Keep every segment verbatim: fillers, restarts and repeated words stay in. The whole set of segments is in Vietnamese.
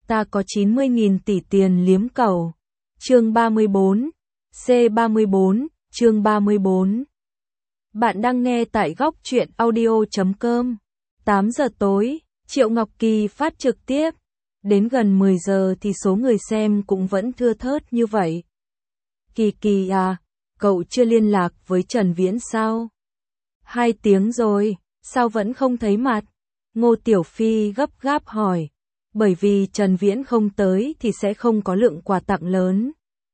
Ta có chín mươi nghìn tỷ tiền liếm cầu. Chương ba mươi bốn. C ba mươi bốn, chương ba mươi bốn. Bạn đang nghe tại góc truyện audio chấm com. tám giờ tối, Triệu Ngọc Kỳ phát trực tiếp. Đến gần mười giờ thì số người xem cũng vẫn thưa thớt như vậy. Kỳ Kỳ à, cậu chưa liên lạc với Trần Viễn sao? Hai tiếng rồi, sao vẫn không thấy mặt? Ngô Tiểu Phi gấp gáp hỏi. Bởi vì Trần Viễn không tới thì sẽ không có lượng quà tặng lớn.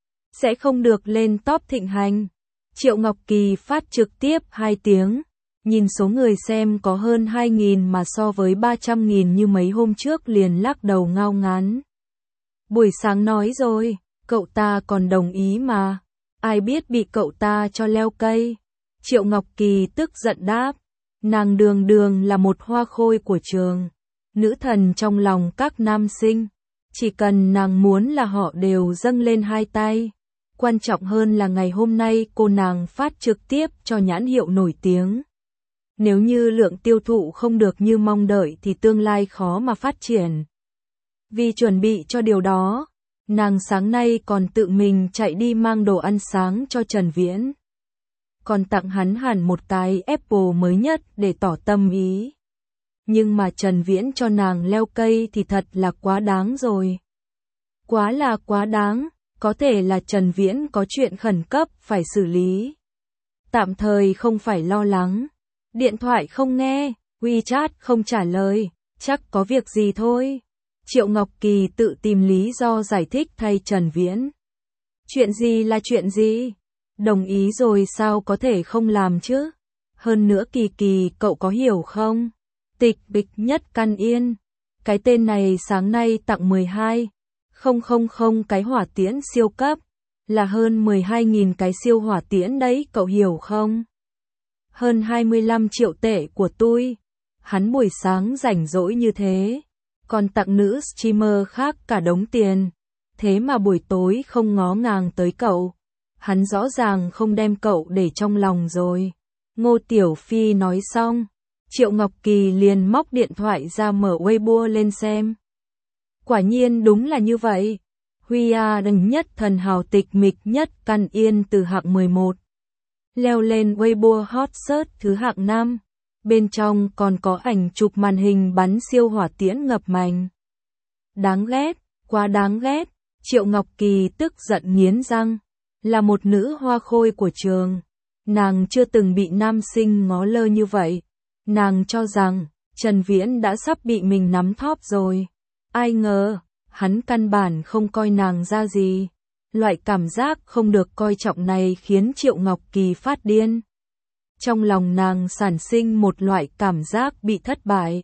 Sẽ không được lên top thịnh hành. Triệu Ngọc Kỳ phát trực tiếp hai tiếng. Nhìn số người xem có hơn hai nghìn mà so với ba trăm nghìn như mấy hôm trước liền lắc đầu ngao ngán. Buổi sáng nói rồi, cậu ta còn đồng ý mà. Ai biết bị cậu ta cho leo cây. Triệu Ngọc Kỳ tức giận đáp. Nàng đường đường là một hoa khôi của trường. Nữ thần trong lòng các nam sinh. Chỉ cần nàng muốn là họ đều dâng lên hai tay. Quan trọng hơn là ngày hôm nay cô nàng phát trực tiếp cho nhãn hiệu nổi tiếng. Nếu như lượng tiêu thụ không được như mong đợi thì tương lai khó mà phát triển. Vì chuẩn bị cho điều đó, nàng sáng nay còn tự mình chạy đi mang đồ ăn sáng cho Trần Viễn. Còn tặng hắn hẳn một cái Apple mới nhất để tỏ tâm ý. Nhưng mà Trần Viễn cho nàng leo cây thì thật là quá đáng rồi. Quá là quá đáng, có thể là Trần Viễn có chuyện khẩn cấp phải xử lý. Tạm thời không phải lo lắng. Điện thoại không nghe, WeChat không trả lời, chắc có việc gì thôi. Triệu Ngọc Kỳ tự tìm lý do giải thích thay Trần Viễn. Chuyện gì là chuyện gì? Đồng ý rồi sao có thể không làm chứ? Hơn nữa Kỳ Kỳ cậu có hiểu không? Tịch bịch nhất căn yên. Cái tên này sáng nay tặng mười hai không không không cái hỏa tiễn siêu cấp. Là hơn mười hai nghìn cái siêu hỏa tiễn đấy cậu hiểu không? Hơn hai mươi lăm triệu tệ của tôi. Hắn buổi sáng rảnh rỗi như thế. Còn tặng nữ streamer khác cả đống tiền. Thế mà buổi tối không ngó ngàng tới cậu. Hắn rõ ràng không đem cậu để trong lòng rồi. Ngô Tiểu Phi nói xong. Triệu Ngọc Kỳ liền móc điện thoại ra mở Weibo lên xem. Quả nhiên đúng là như vậy. Huy A đừng nhất thần hào tịch mịch nhất căn yên từ hạng mười một. Leo lên Weibo hot search thứ hạng năm. Bên trong còn có ảnh chụp màn hình bắn siêu hỏa tiễn ngập mành. Đáng ghét, quá đáng ghét. Triệu Ngọc Kỳ tức giận nghiến răng. Là một nữ hoa khôi của trường. Nàng chưa từng bị nam sinh ngó lơ như vậy. Nàng cho rằng Trần Viễn đã sắp bị mình nắm thóp rồi. Ai ngờ, hắn căn bản không coi nàng ra gì. Loại cảm giác không được coi trọng này khiến Triệu Ngọc Kỳ phát điên. Trong lòng nàng sản sinh một loại cảm giác bị thất bại.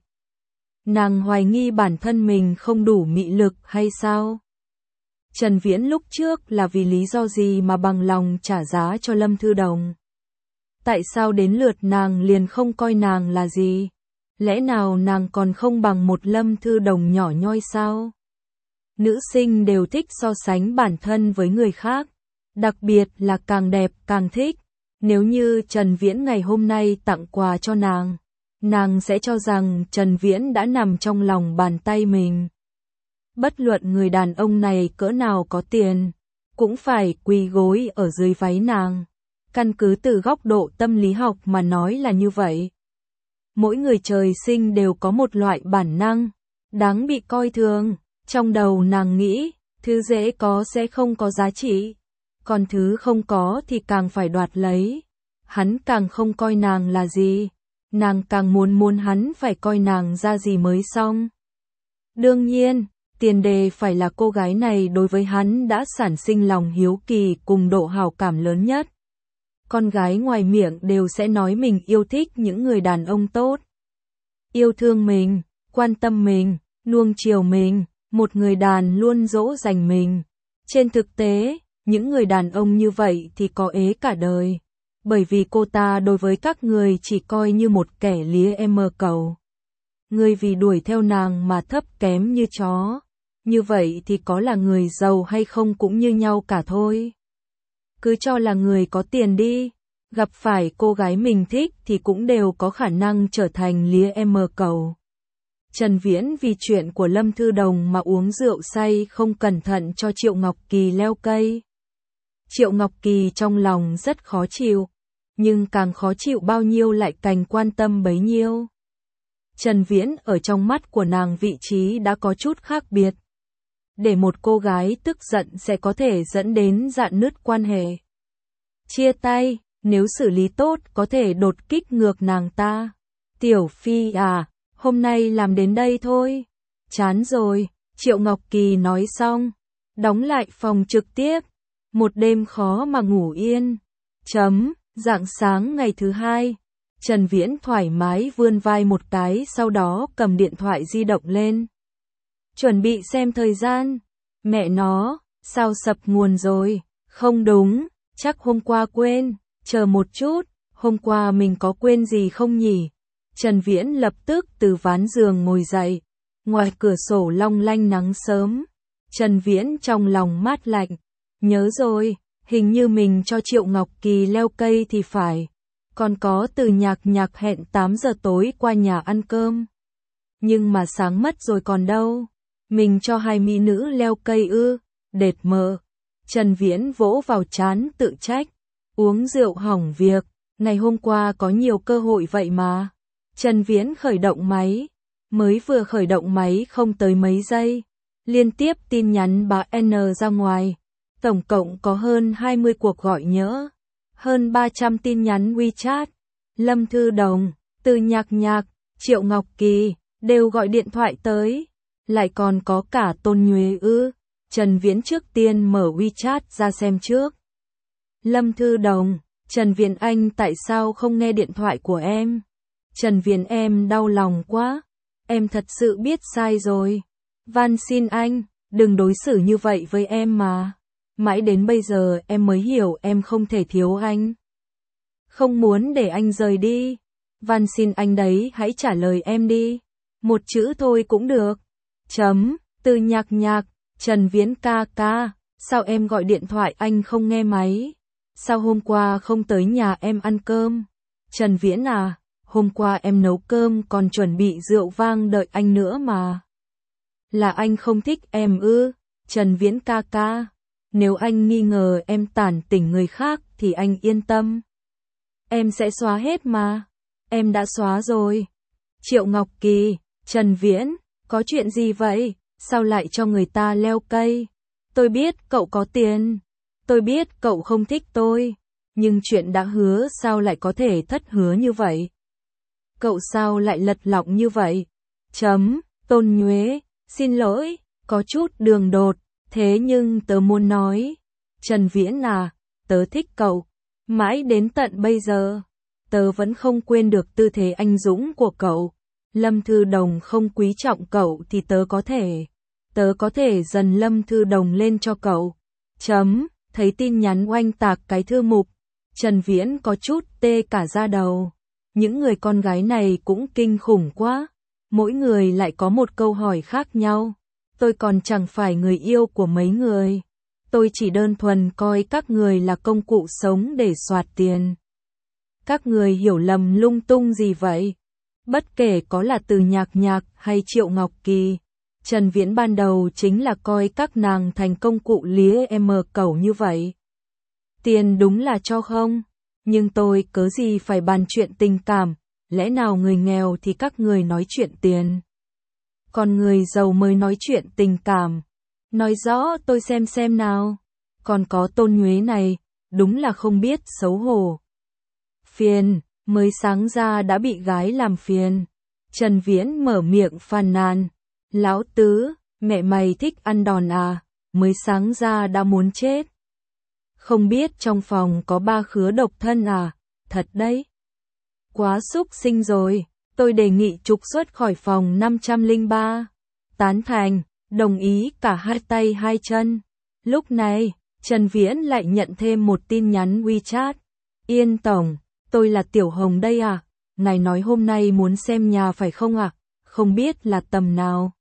Nàng hoài nghi bản thân mình không đủ mị lực hay sao? Trần Viễn lúc trước là vì lý do gì mà bằng lòng trả giá cho Lâm Thư Đồng? Tại sao đến lượt nàng liền không coi nàng là gì? Lẽ nào nàng còn không bằng một Lâm Thư Đồng nhỏ nhoi sao? Nữ sinh đều thích so sánh bản thân với người khác. Đặc biệt là càng đẹp càng thích. Nếu như Trần Viễn ngày hôm nay tặng quà cho nàng, nàng sẽ cho rằng Trần Viễn đã nằm trong lòng bàn tay mình. Bất luận người đàn ông này cỡ nào có tiền, cũng phải quỳ gối ở dưới váy nàng. Căn cứ từ góc độ tâm lý học mà nói là như vậy. Mỗi người trời sinh đều có một loại bản năng, đáng bị coi thường. Trong đầu nàng nghĩ, thứ dễ có sẽ không có giá trị. Còn thứ không có thì càng phải đoạt lấy. Hắn càng không coi nàng là gì. Nàng càng muốn muốn hắn phải coi nàng ra gì mới xong. Đương nhiên, tiền đề phải là cô gái này đối với hắn đã sản sinh lòng hiếu kỳ cùng độ hảo cảm lớn nhất. Con gái ngoài miệng đều sẽ nói mình yêu thích những người đàn ông tốt. Yêu thương mình, quan tâm mình, nuông chiều mình, một người đàn luôn dỗ dành mình. Trên thực tế, những người đàn ông như vậy thì có ế cả đời. Bởi vì cô ta đối với các người chỉ coi như một kẻ lía em cầu. Người vì đuổi theo nàng mà thấp kém như chó. Như vậy thì có là người giàu hay không cũng như nhau cả thôi. Cứ cho là người có tiền đi. Gặp phải cô gái mình thích thì cũng đều có khả năng trở thành lía em cầu. Trần Viễn vì chuyện của Lâm Thư Đồng mà uống rượu say không cẩn thận cho Triệu Ngọc Kỳ leo cây. Triệu Ngọc Kỳ trong lòng rất khó chịu, nhưng càng khó chịu bao nhiêu lại càng quan tâm bấy nhiêu. Trần Viễn ở trong mắt của nàng vị trí đã có chút khác biệt. Để một cô gái tức giận sẽ có thể dẫn đến rạn nứt quan hệ. Chia tay, nếu xử lý tốt có thể đột kích ngược nàng ta. Tiểu Phi à, hôm nay làm đến đây thôi. Chán rồi, Triệu Ngọc Kỳ nói xong. Đóng lại phòng trực tiếp. Một đêm khó mà ngủ yên. Chấm, rạng sáng ngày thứ hai. Trần Viễn thoải mái vươn vai một cái sau đó cầm điện thoại di động lên. Chuẩn bị xem thời gian. Mẹ nó, sao sập nguồn rồi? Không đúng, chắc hôm qua quên. Chờ một chút, hôm qua mình có quên gì không nhỉ? Trần Viễn lập tức từ ván giường ngồi dậy. Ngoài cửa sổ long lanh nắng sớm. Trần Viễn trong lòng mát lạnh. Nhớ rồi, hình như mình cho Triệu Ngọc Kỳ leo cây thì phải. Còn có Từ Nhạc Nhạc hẹn tám giờ tối qua nhà ăn cơm. Nhưng mà sáng mất rồi còn đâu. Mình cho hai mỹ nữ leo cây ư, đệt mờ. Trần Viễn vỗ vào trán tự trách. Uống rượu hỏng việc, ngày hôm qua có nhiều cơ hội vậy mà. Trần Viễn khởi động máy. Mới vừa khởi động máy không tới mấy giây. Liên tiếp tin nhắn bá N ra ngoài. Tổng cộng có hơn hai mươi cuộc gọi nhỡ. Hơn ba trăm tin nhắn WeChat. Lâm Thư Đồng, Từ Nhạc Nhạc, Triệu Ngọc Kỳ đều gọi điện thoại tới. Lại còn có cả Tôn Nhuế ư. Trần Viễn trước tiên mở WeChat ra xem trước. Lâm Thư Đồng, Trần Viễn anh tại sao không nghe điện thoại của em? Trần Viễn em đau lòng quá. Em thật sự biết sai rồi. Van xin anh, đừng đối xử như vậy với em mà. Mãi đến bây giờ em mới hiểu em không thể thiếu anh. Không muốn để anh rời đi. Van xin anh đấy hãy trả lời em đi. Một chữ thôi cũng được. Chấm, Từ Nhạc Nhạc, Trần Viễn ca ca, sao em gọi điện thoại anh không nghe máy? Sao hôm qua không tới nhà em ăn cơm? Trần Viễn à, hôm qua em nấu cơm còn chuẩn bị rượu vang đợi anh nữa mà. Là anh không thích em ư? Trần Viễn ca ca, nếu anh nghi ngờ em tản tỉnh người khác thì anh yên tâm. Em sẽ xóa hết mà. Em đã xóa rồi. Triệu Ngọc Kỳ, Trần Viễn, có chuyện gì vậy? Sao lại cho người ta leo cây? Tôi biết cậu có tiền. Tôi biết cậu không thích tôi. Nhưng chuyện đã hứa sao lại có thể thất hứa như vậy? Cậu sao lại lật lọng như vậy? Chấm, Tôn Nhuế, xin lỗi, có chút đường đột. Thế nhưng tớ muốn nói. Trần Viễn à, tớ thích cậu. Mãi đến tận bây giờ, tớ vẫn không quên được tư thế anh dũng của cậu. Lâm Thư Đồng không quý trọng cậu thì tớ có thể. Tớ có thể dần Lâm Thư Đồng lên cho cậu. Chấm, thấy tin nhắn oanh tạc cái thư mục. Trần Viễn có chút tê cả da đầu. Những người con gái này cũng kinh khủng quá. Mỗi người lại có một câu hỏi khác nhau. Tôi còn chẳng phải người yêu của mấy người. Tôi chỉ đơn thuần coi các người là công cụ sống để soạt tiền. Các người hiểu lầm lung tung gì vậy? Bất kể có là Từ Nhạc Nhạc hay Triệu Ngọc Kỳ, Trần Viễn ban đầu chính là coi các nàng thành công cụ lía em cẩu như vậy. Tiền đúng là cho không, nhưng tôi cớ gì phải bàn chuyện tình cảm, lẽ nào người nghèo thì các người nói chuyện tiền. Còn người giàu mới nói chuyện tình cảm. Nói rõ tôi xem xem nào. Còn có Tôn Nhuế này, đúng là không biết xấu hổ. Phiền, mới sáng ra đã bị gái làm phiền. Trần Viễn mở miệng phàn nàn. Lão tứ, mẹ mày thích ăn đòn à, mới sáng ra đã muốn chết. Không biết trong phòng có ba khứa độc thân à, thật đấy. Quá xúc sinh rồi, tôi đề nghị trục xuất khỏi phòng năm trăm lẻ ba. Tán thành, đồng ý cả hai tay hai chân. Lúc này, Trần Viễn lại nhận thêm một tin nhắn WeChat. Yên tổng, tôi là Tiểu Hồng đây à, ngài nói hôm nay muốn xem nhà phải không ạ? À? Không biết là tầm nào.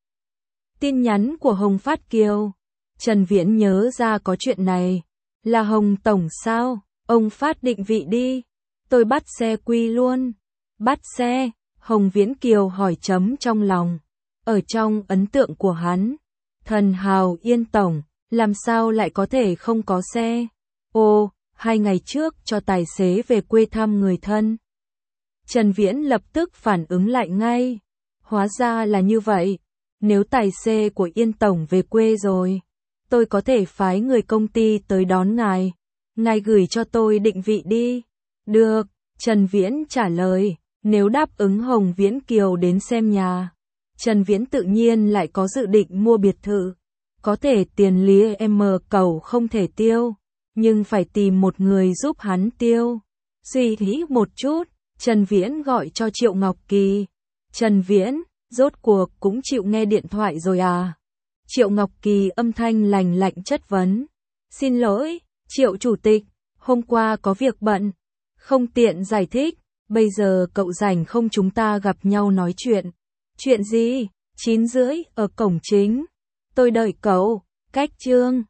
Tin nhắn của Hồng Phát Kiều. Trần Viễn nhớ ra có chuyện này. Là Hồng tổng sao? Ông phát định vị đi. Tôi bắt xe quy luôn. Bắt xe, Hồng Viễn Kiều hỏi chấm trong lòng. Ở trong ấn tượng của hắn, thần hào Yên Tổng, làm sao lại có thể không có xe? Ô, hai ngày trước cho tài xế về quê thăm người thân. Trần Viễn lập tức phản ứng lại ngay. Hóa ra là như vậy. Nếu tài xế của Yên Tổng về quê rồi, tôi có thể phái người công ty tới đón ngài. Ngài gửi cho tôi định vị đi. Được, Trần Viễn trả lời. Nếu đáp ứng Hồng Viễn Kiều đến xem nhà, Trần Viễn tự nhiên lại có dự định mua biệt thự. Có thể tiền lý em cầu không thể tiêu, nhưng phải tìm một người giúp hắn tiêu. Suy nghĩ một chút, Trần Viễn gọi cho Triệu Ngọc Kỳ. Trần Viễn, rốt cuộc cũng chịu nghe điện thoại rồi à? Triệu Ngọc Kỳ âm thanh lành lạnh chất vấn. Xin lỗi, Triệu Chủ tịch, hôm qua có việc bận, không tiện giải thích. Bây giờ cậu rảnh không, chúng ta gặp nhau nói chuyện. Chuyện gì? Chín rưỡi ở cổng chính. Tôi đợi cậu. Cách Trương.